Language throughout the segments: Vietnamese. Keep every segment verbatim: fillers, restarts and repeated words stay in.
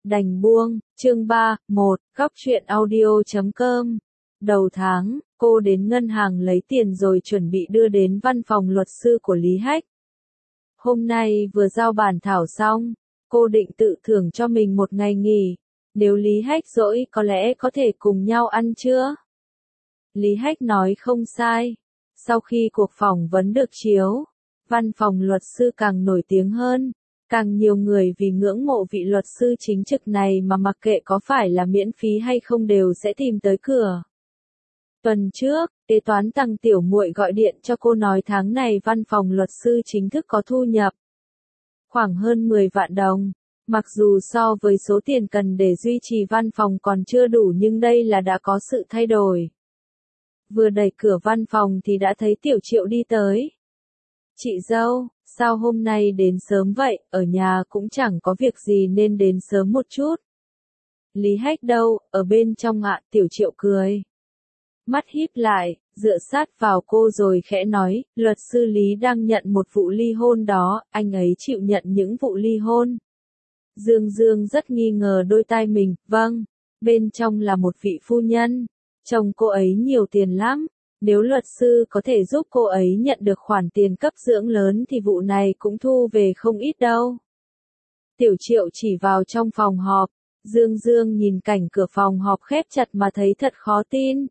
Đành buông, chương ba, một, góc truyện audio chấm com. Đầu tháng, cô đến ngân hàng lấy tiền rồi chuẩn bị đưa đến văn phòng luật sư của Lý Hách. Hôm nay vừa giao bản thảo xong, cô định tự thưởng cho mình một ngày nghỉ. Nếu Lý Hách rỗi có lẽ có thể cùng nhau ăn trưa. Lý Hách nói không sai. Sau khi cuộc phỏng vấn được chiếu, văn phòng luật sư càng nổi tiếng hơn. Càng nhiều người vì ngưỡng mộ vị luật sư chính trực này mà mặc kệ có phải là miễn phí hay không đều sẽ tìm tới cửa. Tuần trước, kế toán Tằng Tiểu Muội gọi điện cho cô nói tháng này văn phòng luật sư chính thức có thu nhập khoảng hơn mười vạn đồng. Mặc dù so với số tiền cần để duy trì văn phòng còn chưa đủ nhưng đây là đã có sự thay đổi. Vừa đẩy cửa văn phòng thì đã thấy Tiểu Triệu đi tới. Chị dâu, sao hôm nay đến sớm vậy, ở nhà cũng chẳng có việc gì nên đến sớm một chút. Lý Hách đâu, ở bên trong ạ, Tiểu Triệu cười. Mắt híp lại, dựa sát vào cô rồi khẽ nói, luật sư Lý đang nhận một vụ ly hôn đó, anh ấy chịu nhận những vụ ly hôn. Dương Dương rất nghi ngờ đôi tai mình, vâng, bên trong là một vị phu nhân, chồng cô ấy nhiều tiền lắm. Nếu luật sư có thể giúp cô ấy nhận được khoản tiền cấp dưỡng lớn thì vụ này cũng thu về không ít đâu. Tiểu Triệu chỉ vào trong phòng họp, Dương Dương nhìn cảnh cửa phòng họp khép chặt mà thấy thật khó tin.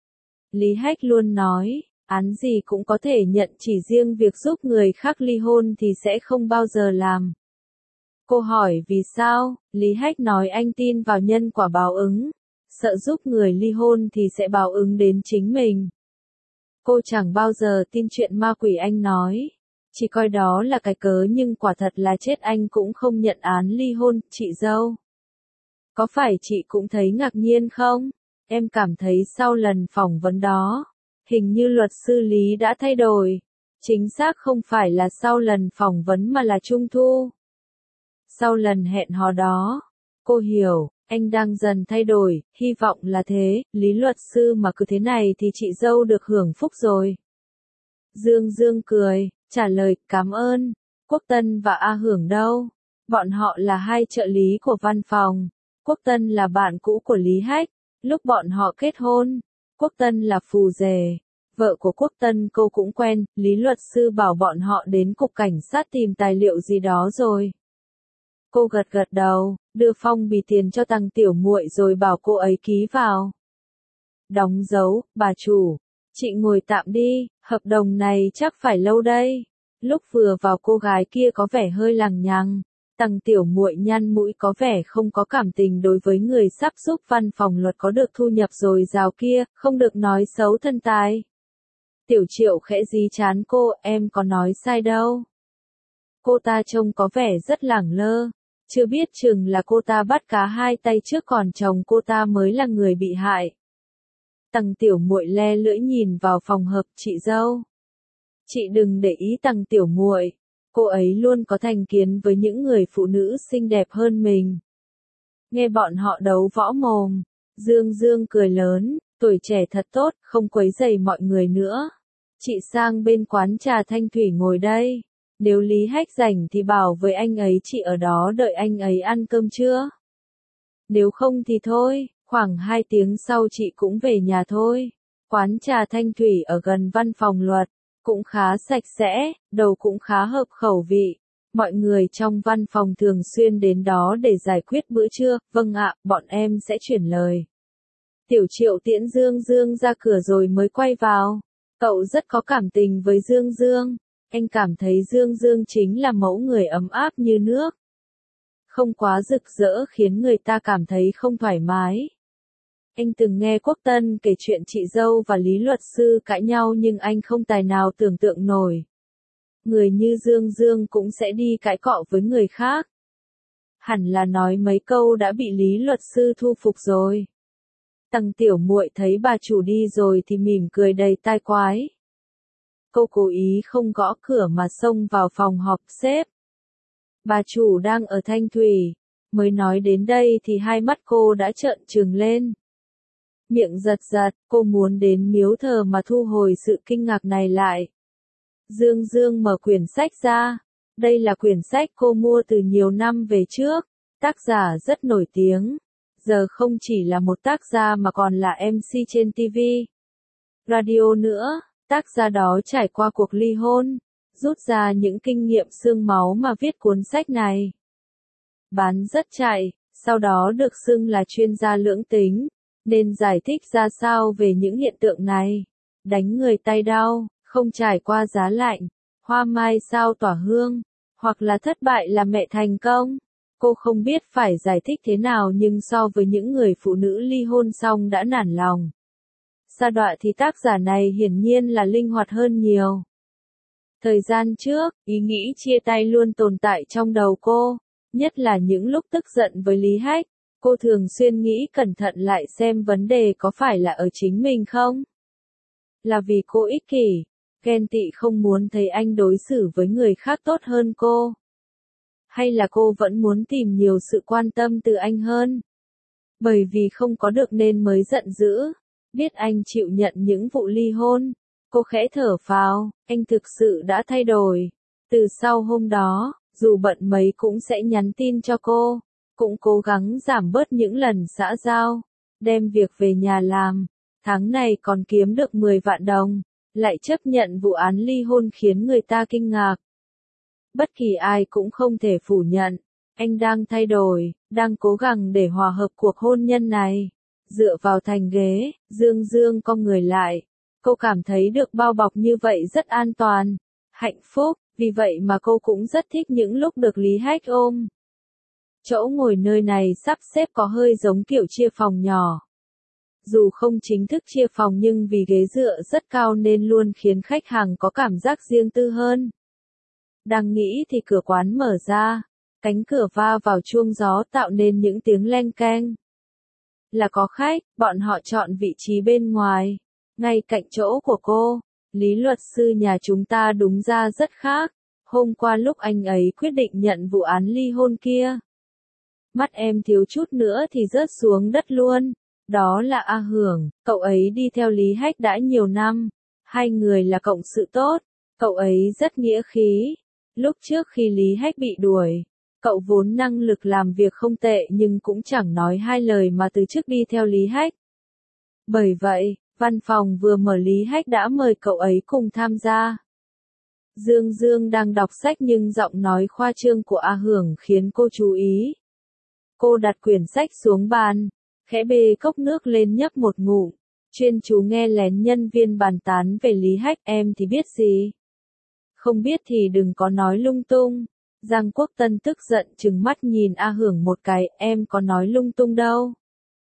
Lý Hách luôn nói, án gì cũng có thể nhận, chỉ riêng việc giúp người khác ly hôn thì sẽ không bao giờ làm. Cô hỏi vì sao, Lý Hách nói anh tin vào nhân quả báo ứng, sợ giúp người ly hôn thì sẽ báo ứng đến chính mình. Cô chẳng bao giờ tin chuyện ma quỷ anh nói, chỉ coi đó là cái cớ nhưng quả thật là chết anh cũng không nhận án ly hôn, chị dâu. Có phải chị cũng thấy ngạc nhiên không? Em cảm thấy sau lần phỏng vấn đó, hình như luật sư Lý đã thay đổi. Chính xác không phải là sau lần phỏng vấn mà là trung thu. Sau lần hẹn hò đó, cô hiểu. Anh đang dần thay đổi, hy vọng là thế, Lý luật sư mà cứ thế này thì chị dâu được hưởng phúc rồi. Dương Dương cười, trả lời, cảm ơn. Quốc Tân và A Hưởng đâu? Bọn họ là hai trợ lý của văn phòng. Quốc Tân là bạn cũ của Lý Hách. Lúc bọn họ kết hôn, Quốc Tân là phù rể. Vợ của Quốc Tân cô cũng quen, Lý luật sư bảo bọn họ đến cục cảnh sát tìm tài liệu gì đó rồi. Cô gật gật đầu, đưa phong bì tiền cho Tằng Tiểu Muội rồi bảo cô ấy ký vào. Đóng dấu, bà chủ, chị ngồi tạm đi, hợp đồng này chắc phải lâu đây. Lúc vừa vào cô gái kia có vẻ hơi lằng nhằng, Tằng Tiểu Muội nhăn mũi có vẻ không có cảm tình đối với người sắp giúp văn phòng luật có được thu nhập dồi dào kia, không được nói xấu thân tài. Tiểu Triệu khẽ dí chán cô, em có nói sai đâu. Cô ta trông có vẻ rất lẳng lơ. Chưa biết chừng là cô ta bắt cá hai tay trước còn chồng cô ta mới là người bị hại. Tằng Tiểu Muội le lưỡi nhìn vào phòng hợp, chị dâu. Chị đừng để ý Tằng Tiểu Muội, cô ấy luôn có thành kiến với những người phụ nữ xinh đẹp hơn mình. Nghe bọn họ đấu võ mồm, Dương Dương cười lớn, tuổi trẻ thật tốt, không quấy rầy mọi người nữa. Chị sang bên quán trà Thanh Thủy ngồi đây. Nếu Lý Hách rảnh thì bảo với anh ấy chị ở đó đợi anh ấy ăn cơm trưa. Nếu không thì thôi, khoảng hai tiếng sau chị cũng về nhà thôi. Quán trà Thanh Thủy ở gần văn phòng luật, cũng khá sạch sẽ, đầu cũng khá hợp khẩu vị. Mọi người trong văn phòng thường xuyên đến đó để giải quyết bữa trưa, vâng ạ, bọn em sẽ chuyển lời. Tiểu Triệu tiễn Dương Dương ra cửa rồi mới quay vào. Cậu rất có cảm tình với Dương Dương. Anh cảm thấy Dương Dương chính là mẫu người ấm áp như nước. Không quá rực rỡ khiến người ta cảm thấy không thoải mái. Anh từng nghe Quốc Tân kể chuyện chị dâu và Lý luật sư cãi nhau nhưng anh không tài nào tưởng tượng nổi. Người như Dương Dương cũng sẽ đi cãi cọ với người khác. Hẳn là nói mấy câu đã bị Lý luật sư thu phục rồi. Tằng Tiểu Muội thấy bà chủ đi rồi thì mỉm cười đầy tai quái. Cô cố ý không gõ cửa mà xông vào phòng họp sếp. Bà chủ đang ở Thanh Thủy, mới nói đến đây thì hai mắt cô đã trợn trừng lên. Miệng giật giật, cô muốn đến miếu thờ mà thu hồi sự kinh ngạc này lại. Dương Dương mở quyển sách ra. Đây là quyển sách cô mua từ nhiều năm về trước. tác giả rất nổi tiếng. Giờ không chỉ là một tác gia mà còn là em xê trên ti vi, radio nữa. Tác gia đó trải qua cuộc ly hôn, rút ra những kinh nghiệm xương máu mà viết cuốn sách này. Bán rất chạy, sau đó được xưng là chuyên gia lưỡng tính, nên giải thích ra sao về những hiện tượng này. Đánh người tay đau, không trải qua giá lạnh, hoa mai sao tỏa hương, hoặc là thất bại là mẹ thành công. Cô không biết phải giải thích thế nào, nhưng so với những người phụ nữ ly hôn xong đã nản lòng, sa đọa thì tác giả này hiển nhiên là linh hoạt hơn nhiều. Thời gian trước, ý nghĩ chia tay luôn tồn tại trong đầu cô, nhất là những lúc tức giận với Lý Hách. Cô thường xuyên nghĩ cẩn thận lại xem vấn đề có phải là ở chính mình không? Là vì cô ích kỷ, ghen tị không muốn thấy anh đối xử với người khác tốt hơn cô? Hay là cô vẫn muốn tìm nhiều sự quan tâm từ anh hơn? Bởi vì không có được nên mới giận dữ. Biết anh chịu nhận những vụ ly hôn, cô khẽ thở phào, anh thực sự đã thay đổi. Từ sau hôm đó, dù bận mấy cũng sẽ nhắn tin cho cô, cũng cố gắng giảm bớt những lần xã giao, đem việc về nhà làm. Tháng này còn kiếm được mười vạn đồng, lại chấp nhận vụ án ly hôn khiến người ta kinh ngạc. Bất kỳ ai cũng không thể phủ nhận, anh đang thay đổi, đang cố gắng để hòa hợp cuộc hôn nhân này. Dựa vào thành ghế, Dương Dương cong người lại. Cô cảm thấy được bao bọc như vậy rất an toàn, hạnh phúc, vì vậy mà cô cũng rất thích những lúc được Lý Hách ôm. Chỗ ngồi nơi này sắp xếp có hơi giống kiểu chia phòng nhỏ. Dù không chính thức chia phòng nhưng vì ghế dựa rất cao nên luôn khiến khách hàng có cảm giác riêng tư hơn. Đang nghĩ thì cửa quán mở ra, cánh cửa va vào chuông gió tạo nên những tiếng leng keng. Là có khách, bọn họ chọn vị trí bên ngoài, ngay cạnh chỗ của cô. Lý luật sư nhà chúng ta đúng ra rất khác. Hôm qua lúc anh ấy quyết định nhận vụ án ly hôn kia, mắt em thiếu chút nữa thì rớt xuống đất luôn. Đó là A Hưởng, cậu ấy đi theo Lý Hách đã nhiều năm. Hai người là cộng sự tốt, cậu ấy rất nghĩa khí. Lúc trước khi Lý Hách bị đuổi, cậu vốn năng lực làm việc không tệ nhưng cũng chẳng nói hai lời mà từ chức đi theo Lý Hách. Bởi vậy, văn phòng vừa mở Lý Hách đã mời cậu ấy cùng tham gia. Dương Dương đang đọc sách nhưng giọng nói khoa trương của A Hưởng khiến cô chú ý. Cô đặt quyển sách xuống bàn, khẽ bê cốc nước lên nhấp một ngụm, chuyên chú nghe lén nhân viên bàn tán về Lý Hách. Em thì biết gì? Không biết thì đừng có nói lung tung. Giang Quốc Tân tức giận trừng mắt nhìn A Hưởng một cái, em có nói lung tung đâu.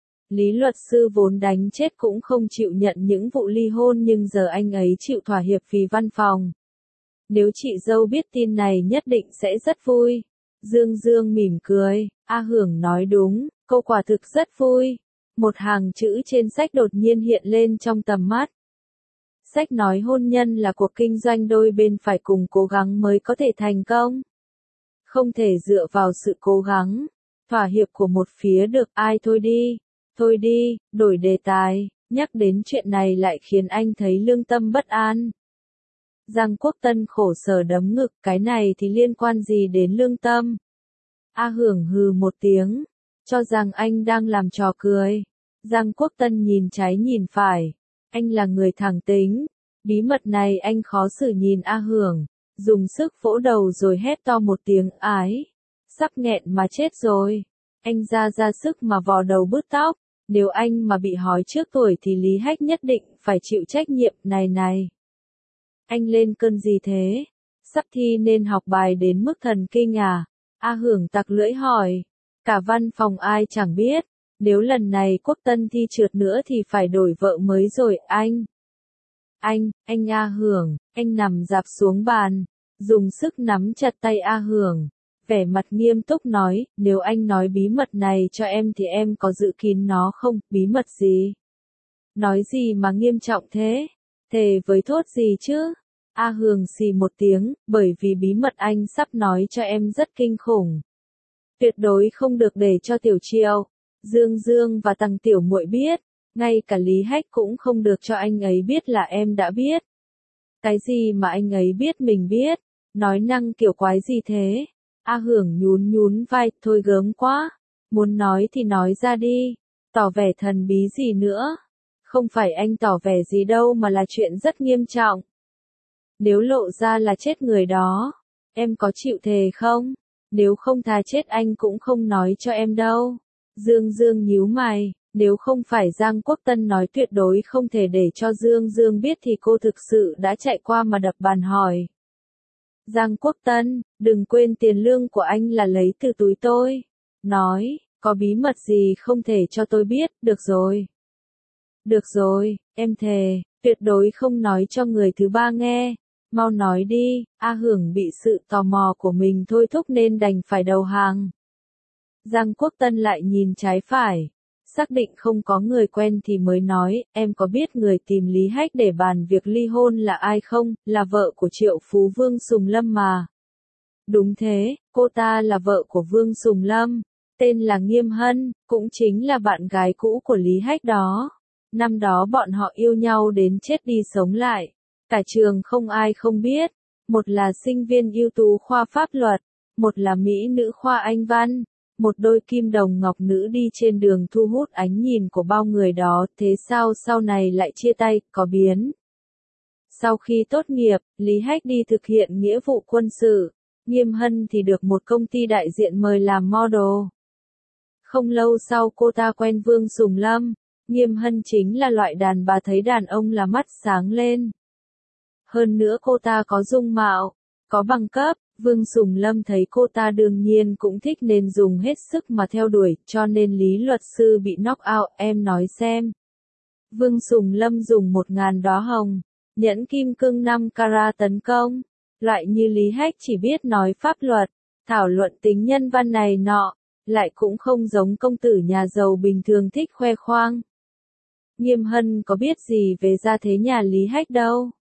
Lý luật sư vốn đánh chết cũng không chịu nhận những vụ ly hôn nhưng giờ anh ấy chịu thỏa hiệp vì văn phòng. Nếu chị dâu biết tin này nhất định sẽ rất vui. Dương Dương mỉm cười, A Hưởng nói đúng, cô quả thực rất vui. Một hàng chữ trên sách đột nhiên hiện lên trong tầm mắt. Sách nói hôn nhân là cuộc kinh doanh đôi bên phải cùng cố gắng mới có thể thành công. Không thể dựa vào sự cố gắng, thỏa hiệp của một phía được. Ai thôi đi, thôi đi, đổi đề tài, nhắc đến chuyện này lại khiến anh thấy lương tâm bất an. Giang Quốc Tân khổ sở đấm ngực, cái này thì liên quan gì đến lương tâm? A Hưởng hừ một tiếng, cho rằng anh đang làm trò cười. Giang Quốc Tân nhìn trái nhìn phải, anh là người thẳng tính, bí mật này anh khó xử nhìn A Hưởng, dùng sức vỗ đầu rồi hét to một tiếng ái, sắp nghẹn mà chết rồi. Anh ra ra sức mà vò đầu bứt tóc, nếu anh mà bị hói trước tuổi thì Lý Hách nhất định phải chịu trách nhiệm. Này này, anh lên cơn gì thế? Sắp thi nên học bài đến mức thần kinh à? A Hưởng tặc lưỡi hỏi. Cả văn phòng ai chẳng biết, nếu lần này Quốc Tân thi trượt nữa thì phải đổi vợ mới rồi. Anh, anh, anh A Hưởng, anh nằm dạp xuống bàn, dùng sức nắm chặt tay A Hưởng, vẻ mặt nghiêm túc nói, nếu anh nói bí mật này cho em thì em có giữ kín nó không? Bí mật gì? Nói gì mà nghiêm trọng thế? Thề với thốt gì chứ? A Hưởng xì một tiếng, bởi vì bí mật anh sắp nói cho em rất kinh khủng. Tuyệt đối không được để cho Tiểu Triệu, Dương Dương và Tằng Tiểu Muội biết, ngay cả Lý Hách cũng không được cho anh ấy biết là em đã biết. Cái gì mà anh ấy biết mình biết, nói năng kiểu quái gì thế? A Hưởng nhún nhún vai, thôi gớm quá. Muốn nói thì nói ra đi. Tỏ vẻ thần bí gì nữa. Không phải anh tỏ vẻ gì đâu mà là chuyện rất nghiêm trọng. Nếu lộ ra là chết người đó, em có chịu thề không? Nếu không thà chết anh cũng không nói cho em đâu. Dương Dương nhíu mày, nếu không phải Giang Quốc Tân nói tuyệt đối không thể để cho Dương Dương biết thì cô thực sự đã chạy qua mà đập bàn hỏi. Giang Quốc Tân, đừng quên tiền lương của anh là lấy từ túi tôi. Nói, có bí mật gì không thể cho tôi biết, được rồi. Được rồi, em thề, tuyệt đối không nói cho người thứ ba nghe. Mau nói đi, A Hưởng bị sự tò mò của mình thôi thúc nên đành phải đầu hàng. Giang Quốc Tân lại nhìn trái phải. Xác định không có người quen thì mới nói, em có biết người tìm Lý Hách để bàn việc ly hôn là ai không, là vợ của Triệu Phú Vương Sùng Lâm mà. Đúng thế, cô ta là vợ của Vương Sùng Lâm, tên là Nghiêm Hân, cũng chính là bạn gái cũ của Lý Hách đó. Năm đó bọn họ yêu nhau đến chết đi sống lại. Cả trường không ai không biết, một là sinh viên ưu tú khoa pháp luật, một là mỹ nữ khoa Anh văn, một đôi kim đồng ngọc nữ đi trên đường thu hút ánh nhìn của bao người đó, thế sao sau này lại chia tay, có biến. Sau khi tốt nghiệp, Lý Hách đi thực hiện nghĩa vụ quân sự, Nghiêm Hân thì được một công ty đại diện mời làm model. Không lâu sau cô ta quen Vương Sùng Lâm, Nghiêm Hân chính là loại đàn bà thấy đàn ông là mắt sáng lên. Hơn nữa cô ta có dung mạo, có bằng cấp, Vương Sùng Lâm thấy cô ta đương nhiên cũng thích nên dùng hết sức mà theo đuổi, cho nên Lý luật sư bị knock out, em nói xem. Vương Sùng Lâm dùng một ngàn đóa hồng, nhẫn kim cương năm carat tấn công, loại như Lý Hách chỉ biết nói pháp luật, thảo luận tính nhân văn này nọ, lại cũng không giống công tử nhà giàu bình thường thích khoe khoang. Nghiêm Hân có biết gì về gia thế nhà Lý Hách đâu.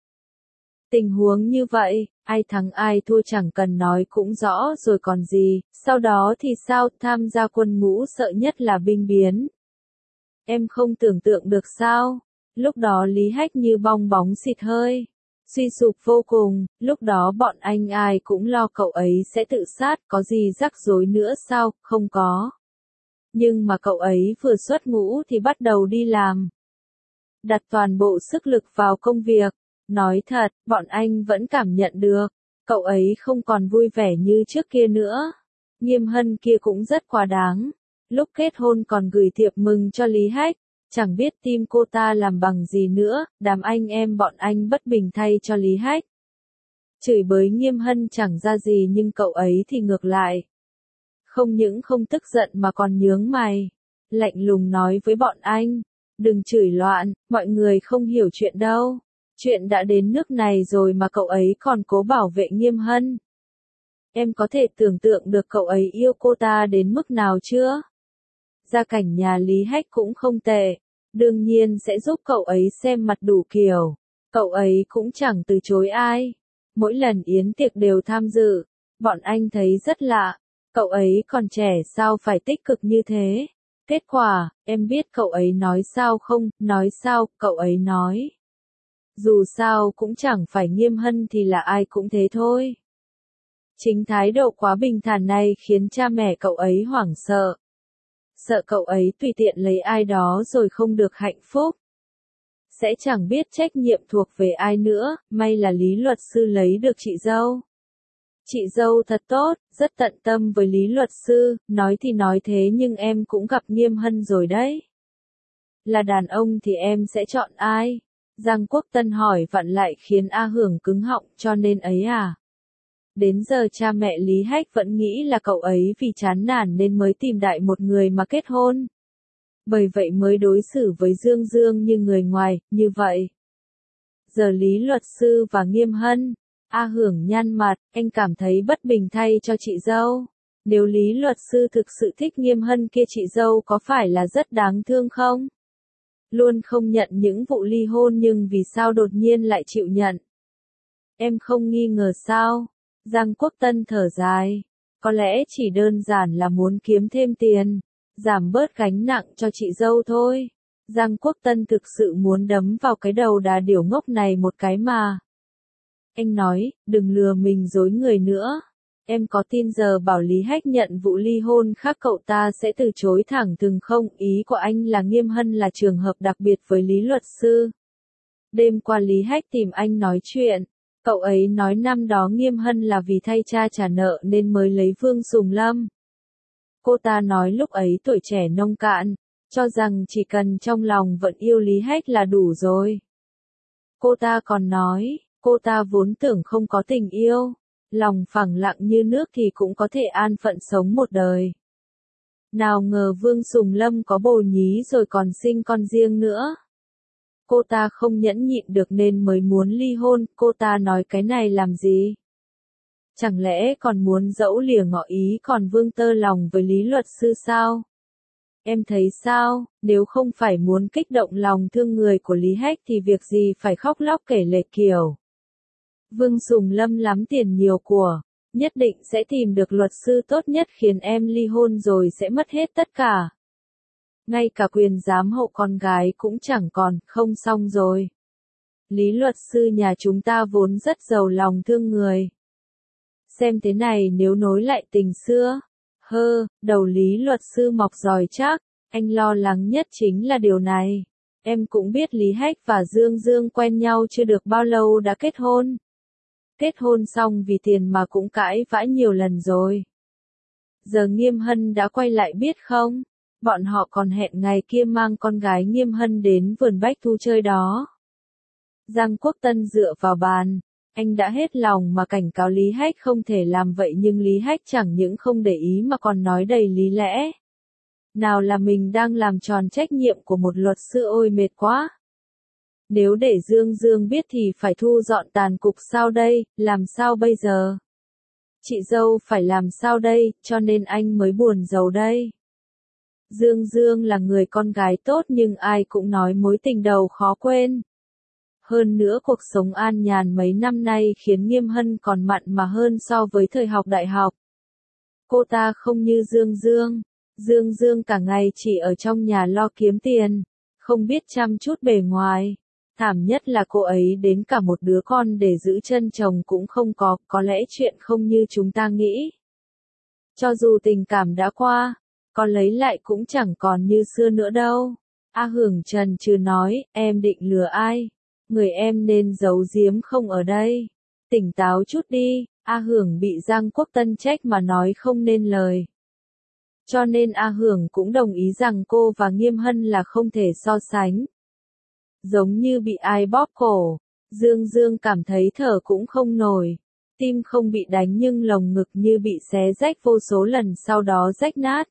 Tình huống như vậy, ai thắng ai thua chẳng cần nói cũng rõ rồi còn gì, sau đó thì sao, tham gia quân ngũ sợ nhất là binh biến. Em không tưởng tượng được sao, lúc đó Lý Hách như bong bóng xịt hơi, suy sụp vô cùng, lúc đó bọn anh ai cũng lo cậu ấy sẽ tự sát, có gì rắc rối nữa sao, không có. Nhưng mà cậu ấy vừa xuất ngũ thì bắt đầu đi làm. Đặt toàn bộ sức lực vào công việc. Nói thật, bọn anh vẫn cảm nhận được, cậu ấy không còn vui vẻ như trước kia nữa. Nghiêm Hân kia cũng rất quá đáng. Lúc kết hôn còn gửi thiệp mừng cho Lý Hách, chẳng biết tim cô ta làm bằng gì nữa, đám anh em bọn anh bất bình thay cho Lý Hách. Chửi bới Nghiêm Hân chẳng ra gì nhưng cậu ấy thì ngược lại. Không những không tức giận mà còn nhướng mày. Lạnh lùng nói với bọn anh, đừng chửi loạn, mọi người không hiểu chuyện đâu. Chuyện đã đến nước này rồi mà cậu ấy còn cố bảo vệ Nghiêm Hân. Em có thể tưởng tượng được cậu ấy yêu cô ta đến mức nào chưa? Gia cảnh nhà Lý Hách cũng không tệ, đương nhiên sẽ giúp cậu ấy xem mặt đủ kiểu. Cậu ấy cũng chẳng từ chối ai. Mỗi lần yến tiệc đều tham dự, bọn anh thấy rất lạ. Cậu ấy còn trẻ sao phải tích cực như thế? Kết quả, em biết cậu ấy nói sao không? Nói sao? Cậu ấy nói. Dù sao cũng chẳng phải Nghiêm Hân thì là ai cũng thế thôi. Chính thái độ quá bình thản này khiến cha mẹ cậu ấy hoảng sợ. Sợ cậu ấy tùy tiện lấy ai đó rồi không được hạnh phúc. Sẽ chẳng biết trách nhiệm thuộc về ai nữa, may là Lý luật sư lấy được chị dâu. Chị dâu thật tốt, rất tận tâm với Lý luật sư, nói thì nói thế nhưng em cũng gặp Nghiêm Hân rồi đấy. Là đàn ông thì em sẽ chọn ai? Giang Quốc Tân hỏi vặn lại khiến A Hưởng cứng họng, cho nên ấy à? Đến giờ cha mẹ Lý Hách vẫn nghĩ là cậu ấy vì chán nản nên mới tìm đại một người mà kết hôn. Bởi vậy mới đối xử với Dương Dương như người ngoài, như vậy. Giờ Lý luật sư và Nghiêm Hân, A Hưởng nhăn mặt, anh cảm thấy bất bình thay cho chị dâu. Nếu Lý luật sư thực sự thích Nghiêm Hân kia chị dâu có phải là rất đáng thương không? Luôn không nhận những vụ ly hôn nhưng vì sao đột nhiên lại chịu nhận? Em không nghi ngờ sao? Giang Quốc Tân thở dài. Có lẽ chỉ đơn giản là muốn kiếm thêm tiền, giảm bớt gánh nặng cho chị dâu thôi. Giang Quốc Tân thực sự muốn đấm vào cái đầu đà điểu ngốc này một cái mà. Anh nói, đừng lừa mình dối người nữa. Em có tin giờ bảo Lý Hách nhận vụ ly hôn khác cậu ta sẽ từ chối thẳng thừng không? Ý của anh là Nghiêm Hân là trường hợp đặc biệt với Lý luật sư. Đêm qua Lý Hách tìm anh nói chuyện. Cậu ấy nói năm đó Nghiêm Hân là vì thay cha trả nợ nên mới lấy Vương Sùng Lâm. Cô ta nói lúc ấy tuổi trẻ nông cạn, cho rằng chỉ cần trong lòng vẫn yêu Lý Hách là đủ rồi. Cô ta còn nói, cô ta vốn tưởng không có tình yêu, lòng phẳng lặng như nước thì cũng có thể an phận sống một đời. Nào ngờ Vương Sùng Lâm có bồ nhí rồi còn sinh con riêng nữa. Cô ta không nhẫn nhịn được nên mới muốn ly hôn, cô ta nói cái này làm gì? Chẳng lẽ còn muốn dẫu lìa ngỏ ý còn vương tơ lòng với Lý luật sư sao? Em thấy sao, nếu không phải muốn kích động lòng thương người của Lý Hách thì việc gì phải khóc lóc kể lể kiểu. Vương Sùng Lâm lắm tiền nhiều của, nhất định sẽ tìm được luật sư tốt nhất khiến em ly hôn rồi sẽ mất hết tất cả. Ngay cả quyền giám hộ con gái cũng chẳng còn, không xong rồi. Lý luật sư nhà chúng ta vốn rất giàu lòng thương người. Xem thế này nếu nối lại tình xưa. Hơ, đầu Lý luật sư mọc giỏi chắc, anh lo lắng nhất chính là điều này. Em cũng biết Lý Hách và Dương Dương quen nhau chưa được bao lâu đã kết hôn. Kết hôn xong vì tiền mà cũng cãi vã nhiều lần rồi. Giờ Nghiêm Hân đã quay lại biết không? Bọn họ còn hẹn ngày kia mang con gái Nghiêm Hân đến vườn bách thu chơi đó. Giang Quốc Tân dựa vào bàn. Anh đã hết lòng mà cảnh cáo Lý Hách không thể làm vậy nhưng Lý Hách chẳng những không để ý mà còn nói đầy lý lẽ. Nào là mình đang làm tròn trách nhiệm của một luật sư ôi mệt quá. Nếu để Dương Dương biết thì phải thu dọn tàn cục sao đây, làm sao bây giờ? Chị dâu phải làm sao đây, cho nên anh mới buồn rầu đây. Dương Dương là người con gái tốt nhưng ai cũng nói mối tình đầu khó quên. Hơn nữa cuộc sống an nhàn mấy năm nay khiến Nghiêm Hân còn mặn mà hơn so với thời học đại học. Cô ta không như Dương Dương. Dương Dương cả ngày chỉ ở trong nhà lo kiếm tiền, không biết chăm chút bề ngoài. Thảm nhất là cô ấy đến cả một đứa con để giữ chân chồng cũng không có, có lẽ chuyện không như chúng ta nghĩ. Cho dù tình cảm đã qua, có lấy lại cũng chẳng còn như xưa nữa đâu. A Hưởng Trần trừ nói, em định lừa ai? Người em nên giấu giếm không ở đây. Tỉnh táo chút đi, A Hưởng bị Giang Quốc Tân trách mà nói không nên lời. Cho nên A Hưởng cũng đồng ý rằng cô và Nghiêm Hân là không thể so sánh. Giống như bị ai bóp cổ, Dương Dương cảm thấy thở cũng không nổi. Tim không bị đánh nhưng lồng ngực như bị xé rách vô số lần sau đó rách nát.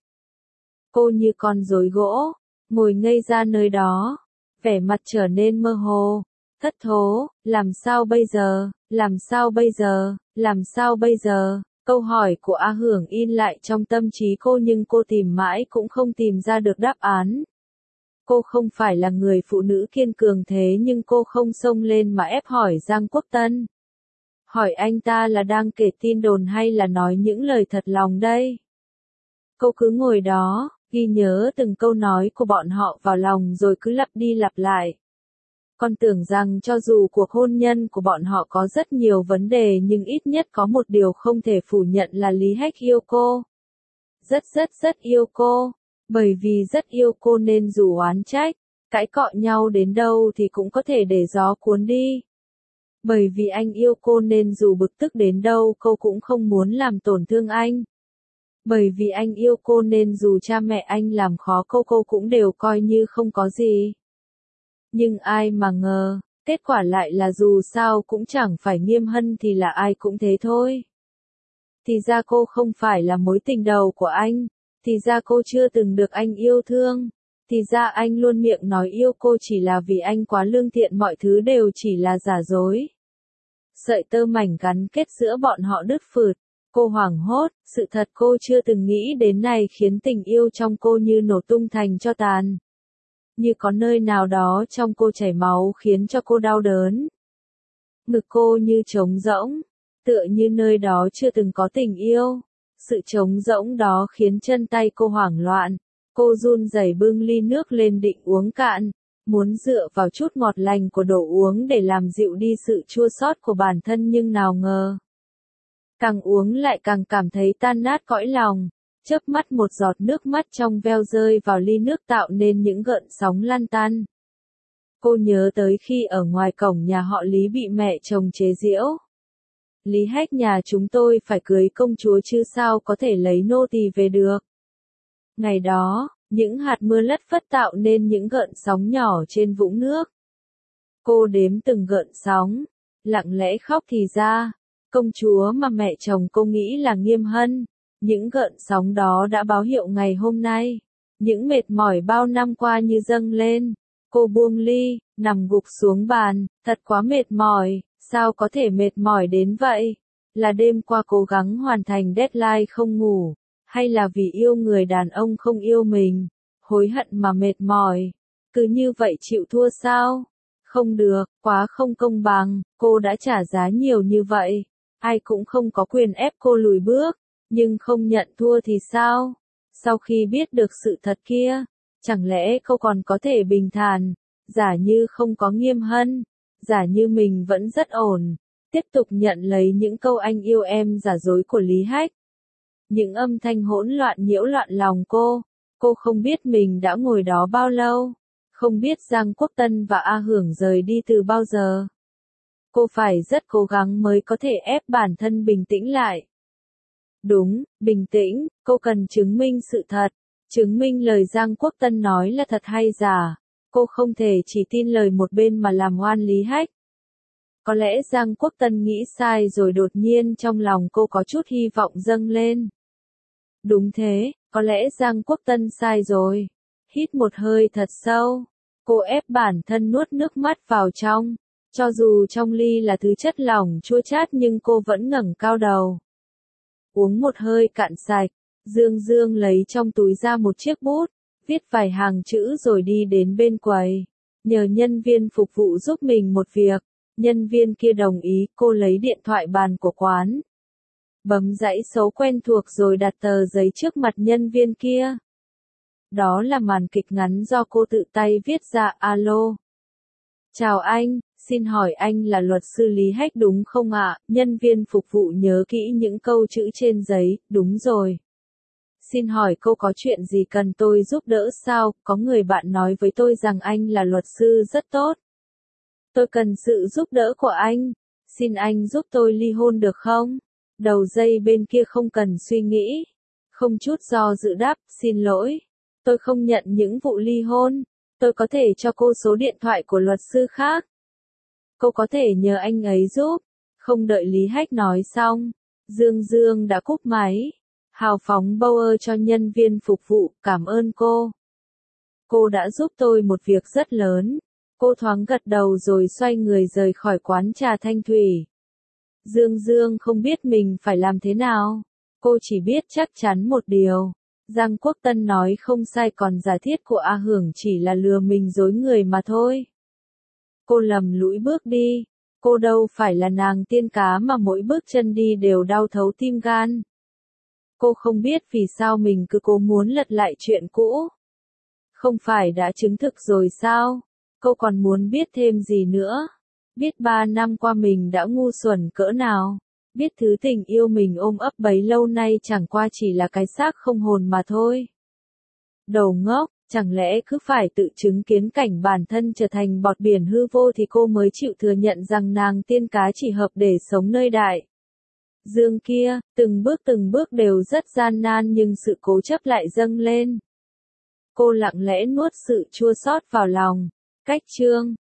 Cô như con rối gỗ, ngồi ngây ra nơi đó, vẻ mặt trở nên mơ hồ, thất thố, làm sao bây giờ, làm sao bây giờ, làm sao bây giờ, câu hỏi của A Hưởng in lại trong tâm trí cô nhưng cô tìm mãi cũng không tìm ra được đáp án. Cô không phải là người phụ nữ kiên cường thế nhưng cô không xông lên mà ép hỏi Giang Quốc Tân. Hỏi anh ta là đang kể tin đồn hay là nói những lời thật lòng đây? Cô cứ ngồi đó, ghi nhớ từng câu nói của bọn họ vào lòng rồi cứ lặp đi lặp lại. Con tưởng rằng cho dù cuộc hôn nhân của bọn họ có rất nhiều vấn đề nhưng ít nhất có một điều không thể phủ nhận là Lý Hách yêu cô. Rất rất rất yêu cô. Bởi vì rất yêu cô nên dù oán trách, cãi cọ nhau đến đâu thì cũng có thể để gió cuốn đi. Bởi vì anh yêu cô nên dù bực tức đến đâu cô cũng không muốn làm tổn thương anh. Bởi vì anh yêu cô nên dù cha mẹ anh làm khó cô cô cũng đều coi như không có gì. Nhưng ai mà ngờ, kết quả lại là dù sao cũng chẳng phải Nghiêm Hân thì là ai cũng thế thôi. Thì ra cô không phải là mối tình đầu của anh. Thì ra cô chưa từng được anh yêu thương. Thì ra anh luôn miệng nói yêu cô chỉ là vì anh quá lương thiện mọi thứ đều chỉ là giả dối. Sợi tơ mảnh gắn kết giữa bọn họ đứt phượt. Cô hoảng hốt, sự thật cô chưa từng nghĩ đến này khiến tình yêu trong cô như nổ tung thành tro tàn. Như có nơi nào đó trong cô chảy máu khiến cho cô đau đớn. Ngực cô như trống rỗng, tựa như nơi đó chưa từng có tình yêu. Sự trống rỗng đó khiến chân tay cô hoảng loạn. Cô run rẩy bưng ly nước lên định uống cạn, muốn dựa vào chút ngọt lành của đồ uống để làm dịu đi sự chua xót của bản thân nhưng nào ngờ. Càng uống lại càng cảm thấy tan nát cõi lòng. Chớp mắt một giọt nước mắt trong veo rơi vào ly nước tạo nên những gợn sóng lăn tăn. Cô nhớ tới khi ở ngoài cổng nhà họ Lý bị mẹ chồng chế giễu. Lý Hách nhà chúng tôi phải cưới công chúa chứ sao có thể lấy nô tỳ về được. Ngày đó, những hạt mưa lất phất tạo nên những gợn sóng nhỏ trên vũng nước. Cô đếm từng gợn sóng, lặng lẽ khóc thì ra, công chúa mà mẹ chồng cô nghĩ là Nghiêm Hân. Những gợn sóng đó đã báo hiệu ngày hôm nay. Những mệt mỏi bao năm qua như dâng lên. Cô buông ly, nằm gục xuống bàn, thật quá mệt mỏi, sao có thể mệt mỏi đến vậy? Là đêm qua cố gắng hoàn thành deadline không ngủ, hay là vì yêu người đàn ông không yêu mình, hối hận mà mệt mỏi? Cứ như vậy chịu thua sao? Không được, quá không công bằng, cô đã trả giá nhiều như vậy, ai cũng không có quyền ép cô lùi bước, nhưng không nhận thua thì sao? Sau khi biết được sự thật kia, chẳng lẽ cô còn có thể bình thản, giả như không có Nghiêm Hân, giả như mình vẫn rất ổn, tiếp tục nhận lấy những câu anh yêu em giả dối của Lý Hách. Những âm thanh hỗn loạn nhiễu loạn lòng cô, cô không biết mình đã ngồi đó bao lâu, không biết Giang Quốc Tân và A Hưởng rời đi từ bao giờ. Cô phải rất cố gắng mới có thể ép bản thân bình tĩnh lại. Đúng, bình tĩnh, cô cần chứng minh sự thật, chứng minh lời Giang Quốc Tân nói là thật hay giả. Cô không thể chỉ tin lời một bên mà làm oan Lý Hách. Có lẽ Giang Quốc Tân nghĩ sai rồi, đột nhiên trong lòng cô có chút hy vọng dâng lên. Đúng thế, có lẽ Giang Quốc Tân sai rồi. Hít một hơi thật sâu, cô ép bản thân nuốt nước mắt vào trong. Cho dù trong ly là thứ chất lỏng chua chát nhưng cô vẫn ngẩng cao đầu. Uống một hơi cạn sạch, Dương Dương lấy trong túi ra một chiếc bút, viết vài hàng chữ rồi đi đến bên quầy. Nhờ nhân viên phục vụ giúp mình một việc, nhân viên kia đồng ý, cô lấy điện thoại bàn của quán. Bấm dãy số quen thuộc rồi đặt tờ giấy trước mặt nhân viên kia. Đó là màn kịch ngắn do cô tự tay viết ra. Alo. Chào anh, xin hỏi anh là luật sư Lý Hách đúng không ạ? Nhân viên phục vụ nhớ kỹ những câu chữ trên giấy, đúng rồi. Xin hỏi cô có chuyện gì cần tôi giúp đỡ sao? Có người bạn nói với tôi rằng anh là luật sư rất tốt. Tôi cần sự giúp đỡ của anh. Xin anh giúp tôi ly hôn được không? Đầu dây bên kia không cần suy nghĩ. Không chút do dự đáp, xin lỗi. Tôi không nhận những vụ ly hôn. Tôi có thể cho cô số điện thoại của luật sư khác. Cô có thể nhờ anh ấy giúp. Không đợi Lý Hách nói xong, Dương Dương đã cúp máy. Hào phóng Bauer cho nhân viên phục vụ, cảm ơn cô. Cô đã giúp tôi một việc rất lớn. Cô thoáng gật đầu rồi xoay người rời khỏi quán trà Thanh Thủy. Dương Dương không biết mình phải làm thế nào. Cô chỉ biết chắc chắn một điều. Giang Quốc Tân nói không sai, còn giả thiết của A Hưởng chỉ là lừa mình dối người mà thôi. Cô lầm lũi bước đi. Cô đâu phải là nàng tiên cá mà mỗi bước chân đi đều đau thấu tim gan. Cô không biết vì sao mình cứ cố muốn lật lại chuyện cũ. Không phải đã chứng thực rồi sao? Cô còn muốn biết thêm gì nữa? Biết ba năm qua mình đã ngu xuẩn cỡ nào? Biết thứ tình yêu mình ôm ấp bấy lâu nay chẳng qua chỉ là cái xác không hồn mà thôi. Đồ ngốc, chẳng lẽ cứ phải tự chứng kiến cảnh bản thân trở thành bọt biển hư vô thì cô mới chịu thừa nhận rằng nàng tiên cá chỉ hợp để sống nơi đại dương kia, từng bước từng bước đều rất gian nan nhưng sự cố chấp lại dâng lên. Cô lặng lẽ nuốt sự chua xót vào lòng. Cách chương